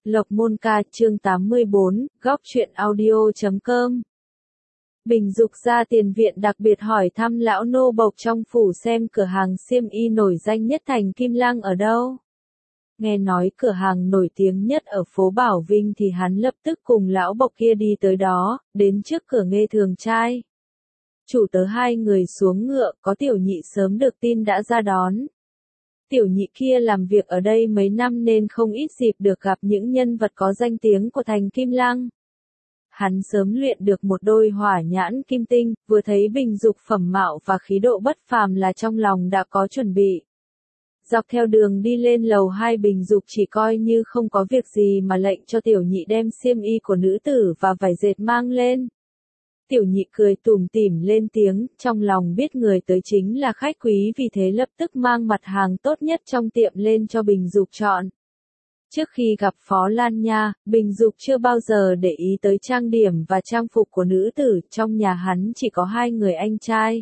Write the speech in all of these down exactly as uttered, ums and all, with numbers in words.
Lộc Môn Ca chương tám mươi bốn, góc truyện audio chấm com. Bình Dục ra tiền viện đặc biệt hỏi thăm lão nô bộc trong phủ xem cửa hàng xiêm y nổi danh nhất thành Kim Lăng ở đâu. Nghe nói cửa hàng nổi tiếng nhất ở phố Bảo Vinh thì hắn lập tức cùng lão bộc kia đi tới đó, đến trước cửa Nghê Thường trai. Chủ tớ hai người xuống ngựa, có tiểu nhị sớm được tin đã ra đón. Tiểu nhị kia làm việc ở đây mấy năm nên không ít dịp được gặp những nhân vật có danh tiếng của thành Kim Lăng. Hắn sớm luyện được một đôi hỏa nhãn kim tinh, vừa thấy Bình Dục phẩm mạo và khí độ bất phàm là trong lòng đã có chuẩn bị. Dọc theo đường đi lên lầu hai, Bình Dục chỉ coi như không có việc gì mà lệnh cho tiểu nhị đem xiêm y của nữ tử và vải dệt mang lên. Tiểu nhị cười tủm tỉm lên tiếng, trong lòng biết người tới chính là khách quý, vì thế lập tức mang mặt hàng tốt nhất trong tiệm lên cho Bình Dục chọn. Trước khi gặp Phó Lan Nha, Bình Dục chưa bao giờ để ý tới trang điểm và trang phục của nữ tử, trong nhà hắn chỉ có hai người anh trai.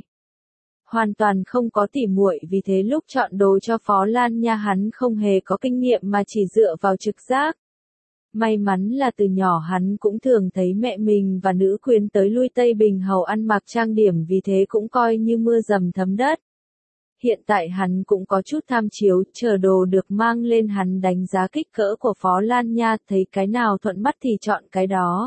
Hoàn toàn không có tỉ muội, vì thế lúc chọn đồ cho Phó Lan Nha hắn không hề có kinh nghiệm mà chỉ dựa vào trực giác. May mắn là từ nhỏ hắn cũng thường thấy mẹ mình và nữ quyến tới lui Tây Bình hầu ăn mặc trang điểm, vì thế cũng coi như mưa dầm thấm đất. Hiện tại hắn cũng có chút tham chiếu, chờ đồ được mang lên hắn đánh giá kích cỡ của Phó Lan Nha, thấy cái nào thuận mắt thì chọn cái đó.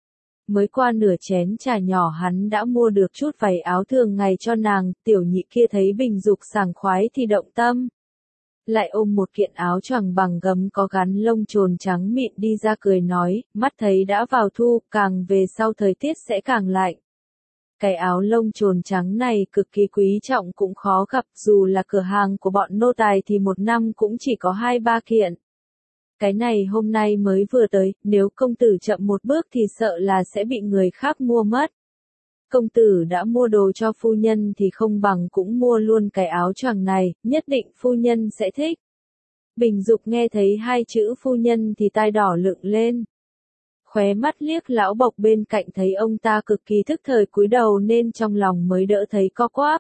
Mới qua nửa chén trà nhỏ hắn đã mua được chút váy áo thường ngày cho nàng, tiểu nhị kia thấy Bình Dục sảng khoái thì động tâm. Lại ôm một kiện áo choàng bằng gấm có gắn lông chồn trắng mịn đi ra cười nói, mắt thấy đã vào thu, càng về sau thời tiết sẽ càng lạnh. Cái áo lông chồn trắng này cực kỳ quý trọng, cũng khó gặp, dù là cửa hàng của bọn nô tài thì một năm cũng chỉ có hai ba kiện. Cái này hôm nay mới vừa tới, nếu công tử chậm một bước thì sợ là sẽ bị người khác mua mất. Công tử đã mua đồ cho phu nhân thì không bằng cũng mua luôn cái áo choàng này, nhất định phu nhân sẽ thích. Bình Dục nghe thấy hai chữ phu nhân thì tai đỏ lựng lên. Khóe mắt liếc lão bộc bên cạnh, thấy ông ta cực kỳ thức thời cúi đầu nên trong lòng mới đỡ thấy co quắp.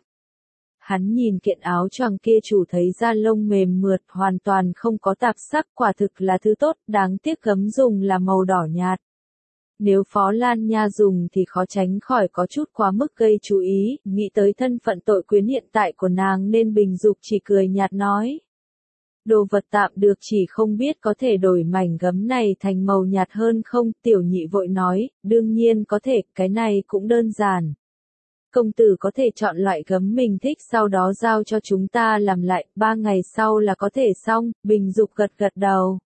Hắn nhìn kiện áo choàng kia, chủ thấy da lông mềm mượt, hoàn toàn không có tạp sắc, quả thực là thứ tốt, đáng tiếc gấm dùng là màu đỏ nhạt. Nếu Phó Lan Nha dùng thì khó tránh khỏi có chút quá mức gây chú ý, nghĩ tới thân phận tội quyến hiện tại của nàng nên Bình Dục chỉ cười nhạt nói. Đồ vật tạm được, chỉ không biết có thể đổi mảnh gấm này thành màu nhạt hơn không? Tiểu nhị vội nói, đương nhiên có thể, cái này cũng đơn giản. Công tử có thể chọn loại gấm mình thích, sau đó giao cho chúng ta làm lại, ba ngày sau là có thể xong. Bình Dục gật gật đầu.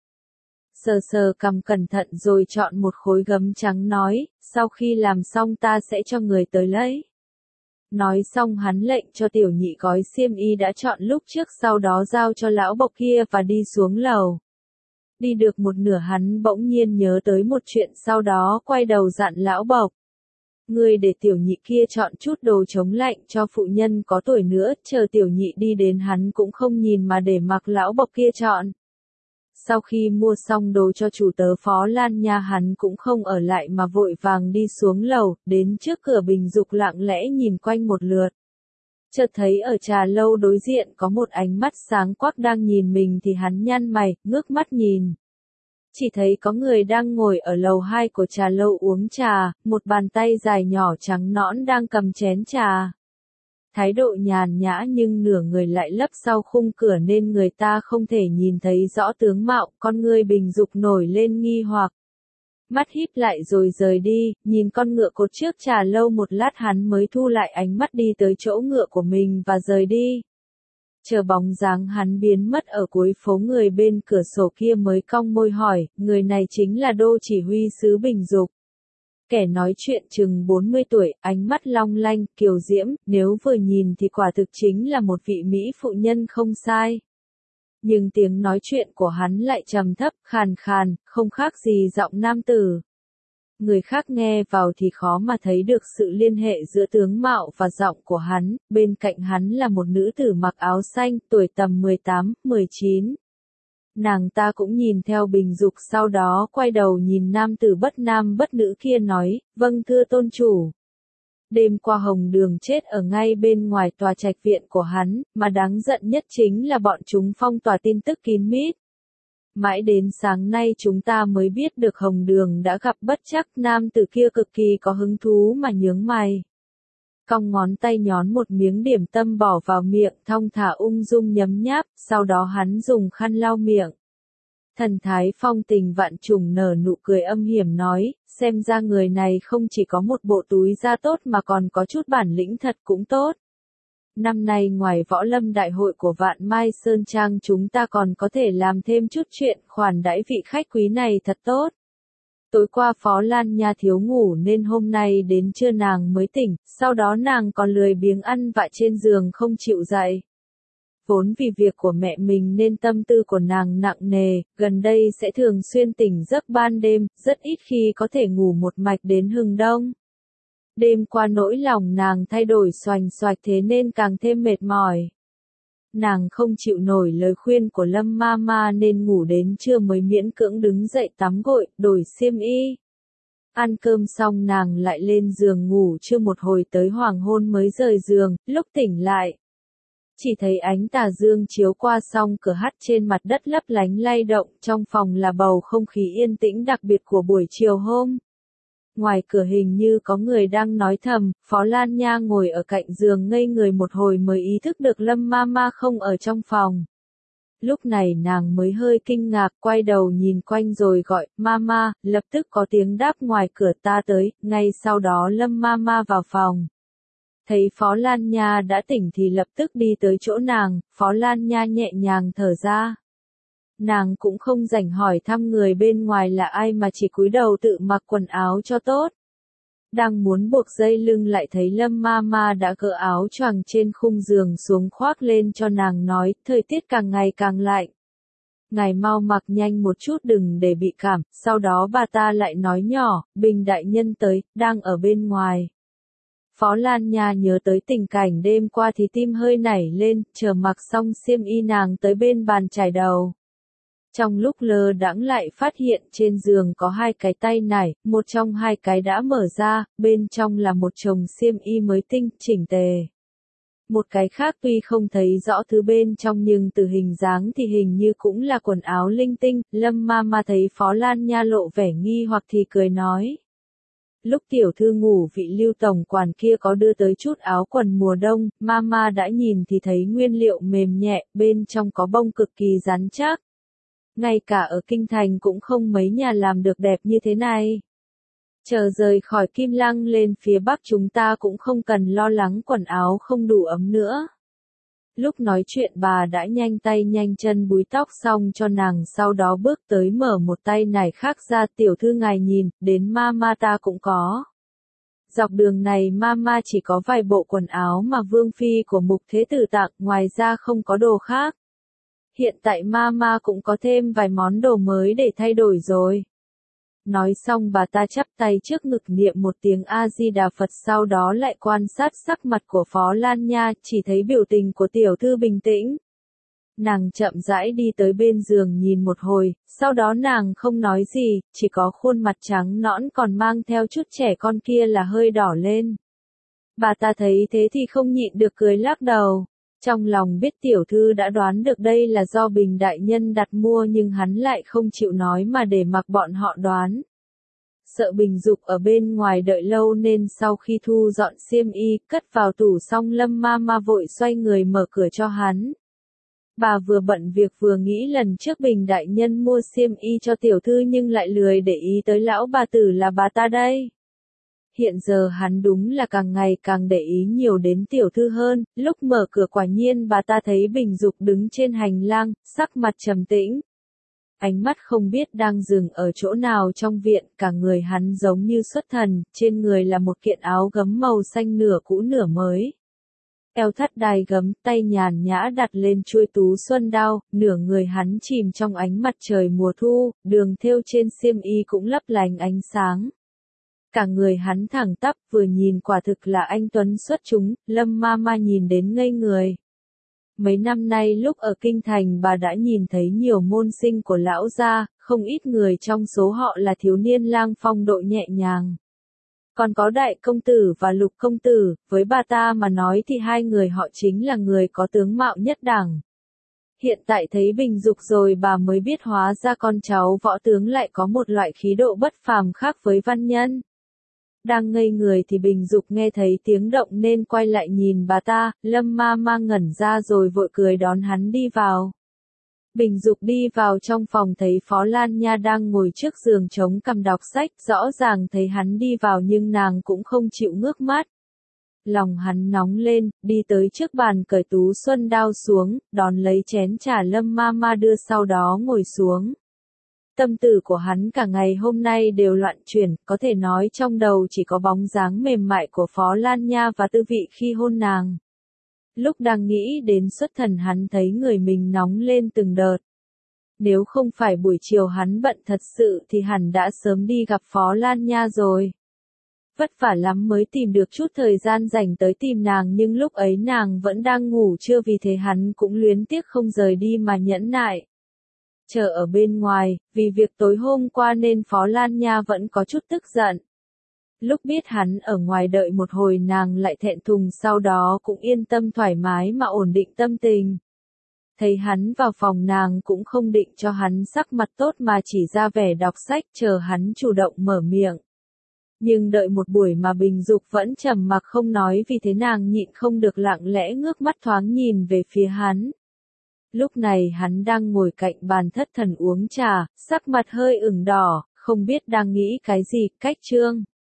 Sờ sờ cằm cẩn thận rồi chọn một khối gấm trắng nói, sau khi làm xong ta sẽ cho người tới lấy. Nói xong hắn lệnh cho tiểu nhị gói xiêm y đã chọn lúc trước, sau đó giao cho lão bộc kia và đi xuống lầu. Đi được một nửa hắn bỗng nhiên nhớ tới một chuyện, sau đó quay đầu dặn lão bộc. Người để tiểu nhị kia chọn chút đồ chống lạnh cho phụ nhân có tuổi nữa, chờ tiểu nhị đi đến hắn cũng không nhìn mà để mặc lão bộc kia chọn. Sau khi mua xong đồ cho chủ tớ Phó Lan Nha, hắn cũng không ở lại mà vội vàng đi xuống lầu, đến trước cửa Bình Dục lặng lẽ nhìn quanh một lượt. Chợt thấy ở trà lâu đối diện có một ánh mắt sáng quắc đang nhìn mình thì hắn nhăn mày, ngước mắt nhìn. Chỉ thấy có người đang ngồi ở lầu hai của trà lâu uống trà, một bàn tay dài nhỏ trắng nõn đang cầm chén trà. Thái độ nhàn nhã nhưng nửa người lại lấp sau khung cửa nên người ta không thể nhìn thấy rõ tướng mạo, con ngươi Bình Dục nổi lên nghi hoặc. Mắt híp lại rồi rời đi, nhìn con ngựa cột trước trà lâu một lát hắn mới thu lại ánh mắt đi tới chỗ ngựa của mình và rời đi. Chờ bóng dáng hắn biến mất ở cuối phố, người bên cửa sổ kia mới cong môi hỏi, người này chính là đô chỉ huy sứ Bình Dục. Kẻ nói chuyện chừng bốn mươi tuổi, ánh mắt long lanh, kiều diễm, nếu vừa nhìn thì quả thực chính là một vị mỹ phụ nhân không sai. Nhưng tiếng nói chuyện của hắn lại trầm thấp, khàn khàn, không khác gì giọng nam tử. Người khác nghe vào thì khó mà thấy được sự liên hệ giữa tướng mạo và giọng của hắn, bên cạnh hắn là một nữ tử mặc áo xanh, tuổi tầm mười tám, mười chín. Nàng ta cũng nhìn theo Bình Dục, sau đó quay đầu nhìn nam tử bất nam bất nữ kia nói, vâng thưa tôn chủ. Đêm qua Hồng Đường chết ở ngay bên ngoài tòa trạch viện của hắn, mà đáng giận nhất chính là bọn chúng phong tỏa tin tức kín mít. Mãi đến sáng nay chúng ta mới biết được Hồng Đường đã gặp bất trắc, nam tử kia cực kỳ có hứng thú mà nhướng mày. Cong ngón tay nhón một miếng điểm tâm bỏ vào miệng, thong thả ung dung nhấm nháp, sau đó hắn dùng khăn lau miệng. Thần thái phong tình vạn trùng nở nụ cười âm hiểm nói, xem ra người này không chỉ có một bộ túi da tốt mà còn có chút bản lĩnh thật cũng tốt. Năm nay ngoài võ lâm đại hội của Vạn Mai Sơn Trang chúng ta còn có thể làm thêm chút chuyện khoản đãi vị khách quý này thật tốt. Tối qua Phó Lan Nha thiếu ngủ nên hôm nay đến trưa nàng mới tỉnh, sau đó nàng còn lười biếng ăn vạ trên giường không chịu dậy. Vốn vì việc của mẹ mình nên tâm tư của nàng nặng nề, gần đây sẽ thường xuyên tỉnh giấc ban đêm, rất ít khi có thể ngủ một mạch đến hừng đông. Đêm qua nỗi lòng nàng thay đổi xoành xoạch thế nên càng thêm mệt mỏi. Nàng không chịu nổi lời khuyên của Lâm Mama nên ngủ đến trưa mới miễn cưỡng đứng dậy tắm gội, đổi xiêm y. Ăn cơm xong nàng lại lên giường ngủ chưa một hồi tới hoàng hôn mới rời giường, lúc tỉnh lại. Chỉ thấy ánh tà dương chiếu qua song cửa hắt trên mặt đất lấp lánh lay động, trong phòng là bầu không khí yên tĩnh đặc biệt của buổi chiều hôm. Ngoài cửa hình như có người đang nói thầm, Phó Lan Nha ngồi ở cạnh giường ngây người một hồi mới ý thức được Lâm Mama không ở trong phòng. Lúc này nàng mới hơi kinh ngạc, quay đầu nhìn quanh rồi gọi, Mama, lập tức có tiếng đáp ngoài cửa ta tới, ngay sau đó Lâm Mama vào phòng. Thấy Phó Lan Nha đã tỉnh thì lập tức đi tới chỗ nàng, Phó Lan Nha nhẹ nhàng thở ra. Nàng cũng không rảnh hỏi thăm người bên ngoài là ai mà chỉ cúi đầu tự mặc quần áo cho tốt. Đang muốn buộc dây lưng lại thấy Lâm Mama đã gỡ áo choàng trên khung giường xuống khoác lên cho nàng nói, thời tiết càng ngày càng lạnh. Ngài mau mặc nhanh một chút đừng để bị cảm, sau đó bà ta lại nói nhỏ, Bình đại nhân tới, đang ở bên ngoài. Phó Lan Nha nhớ tới tình cảnh đêm qua thì tim hơi nảy lên, chờ mặc xong xiêm y nàng tới bên bàn chải đầu. Trong lúc lơ đãng lại phát hiện trên giường có hai cái tay nải, một trong hai cái đã mở ra, bên trong là một chồng xiêm y mới tinh, chỉnh tề. Một cái khác tuy không thấy rõ thứ bên trong nhưng từ hình dáng thì hình như cũng là quần áo linh tinh, Lâm Mama thấy Phó Lan Nha lộ vẻ nghi hoặc thì cười nói. Lúc tiểu thư ngủ vị Lưu tổng quản kia có đưa tới chút áo quần mùa đông, Mama đã nhìn thì thấy nguyên liệu mềm nhẹ, bên trong có bông cực kỳ rắn chắc. Ngay cả ở Kinh Thành cũng không mấy nhà làm được đẹp như thế này. Chờ rời khỏi Kim Lăng lên phía Bắc chúng ta cũng không cần lo lắng quần áo không đủ ấm nữa. Lúc nói chuyện bà đã nhanh tay nhanh chân búi tóc xong cho nàng sau đó bước tới mở một tay nải khác ra tiểu thư ngài nhìn, đến Mama ta cũng có. Dọc đường này Mama chỉ có vài bộ quần áo mà vương phi của Mục Thế Tử tặng, ngoài ra không có đồ khác. Hiện tại Mama cũng có thêm vài món đồ mới để thay đổi rồi. Nói xong bà ta chắp tay trước ngực niệm một tiếng A-di-đà Phật sau đó lại quan sát sắc mặt của Phó Lan Nha, chỉ thấy biểu tình của tiểu thư bình tĩnh. Nàng chậm rãi đi tới bên giường nhìn một hồi, sau đó nàng không nói gì, chỉ có khuôn mặt trắng nõn còn mang theo chút trẻ con kia là hơi đỏ lên. Bà ta thấy thế thì không nhịn được cười lắc đầu. Trong lòng biết tiểu thư đã đoán được đây là do Bình đại nhân đặt mua nhưng hắn lại không chịu nói mà để mặc bọn họ đoán. Sợ Bình Dục ở bên ngoài đợi lâu nên sau khi thu dọn xiêm y, cất vào tủ xong Lâm Mama vội xoay người mở cửa cho hắn. Bà vừa bận việc vừa nghĩ lần trước Bình đại nhân mua xiêm y cho tiểu thư nhưng lại lười để ý tới lão bà tử là bà ta đây. Hiện giờ hắn đúng là càng ngày càng để ý nhiều đến tiểu thư hơn, lúc mở cửa quả nhiên bà ta thấy Bình Dục đứng trên hành lang, sắc mặt trầm tĩnh. Ánh mắt không biết đang dừng ở chỗ nào trong viện, cả người hắn giống như xuất thần, trên người là một kiện áo gấm màu xanh nửa cũ nửa mới. Eo thắt đai gấm, tay nhàn nhã đặt lên chuôi tú xuân đao, nửa người hắn chìm trong ánh mặt trời mùa thu, đường thêu trên xiêm y cũng lấp lánh ánh sáng. Cả người hắn thẳng tắp vừa nhìn quả thực là anh tuấn xuất chúng, Lâm Mama nhìn đến ngây người. Mấy năm nay lúc ở Kinh Thành bà đã nhìn thấy nhiều môn sinh của lão gia, không ít người trong số họ là thiếu niên lang phong độ nhẹ nhàng. Còn có đại công tử và lục công tử, với bà ta mà nói thì hai người họ chính là người có tướng mạo nhất đẳng. Hiện tại thấy Bình Dục rồi bà mới biết hóa ra con cháu võ tướng lại có một loại khí độ bất phàm khác với văn nhân. Đang ngây người thì Bình Dục nghe thấy tiếng động nên quay lại nhìn bà ta, Lâm ma ma ngẩn ra rồi vội cười đón hắn đi vào. Bình Dục đi vào trong phòng thấy Phó Lan Nha đang ngồi trước giường chống cằm đọc sách, rõ ràng thấy hắn đi vào nhưng nàng cũng không chịu ngước mắt. Lòng hắn nóng lên, đi tới trước bàn cởi tú xuân đao xuống, đón lấy chén trà Lâm ma ma đưa sau đó ngồi xuống. Tâm tư của hắn cả ngày hôm nay đều loạn chuyển, có thể nói trong đầu chỉ có bóng dáng mềm mại của Phó Lan Nha và tư vị khi hôn nàng. Lúc đang nghĩ đến xuất thần hắn thấy người mình nóng lên từng đợt. Nếu không phải buổi chiều hắn bận thật sự thì hẳn đã sớm đi gặp Phó Lan Nha rồi. Vất vả lắm mới tìm được chút thời gian dành tới tìm nàng nhưng lúc ấy nàng vẫn đang ngủ trưa vì thế hắn cũng luyến tiếc không rời đi mà nhẫn nại. Chờ ở bên ngoài, vì việc tối hôm qua nên Phó Lan Nha vẫn có chút tức giận. Lúc biết hắn ở ngoài đợi một hồi nàng lại thẹn thùng sau đó cũng yên tâm thoải mái mà ổn định tâm tình. Thấy hắn vào phòng nàng cũng không định cho hắn sắc mặt tốt mà chỉ ra vẻ đọc sách chờ hắn chủ động mở miệng. Nhưng đợi một buổi mà Bình Dục vẫn trầm mặc không nói vì thế nàng nhịn không được lặng lẽ ngước mắt thoáng nhìn về phía hắn. Lúc này hắn đang ngồi cạnh bàn thất thần uống trà, sắc mặt hơi ửng đỏ, không biết đang nghĩ cái gì, cách chương.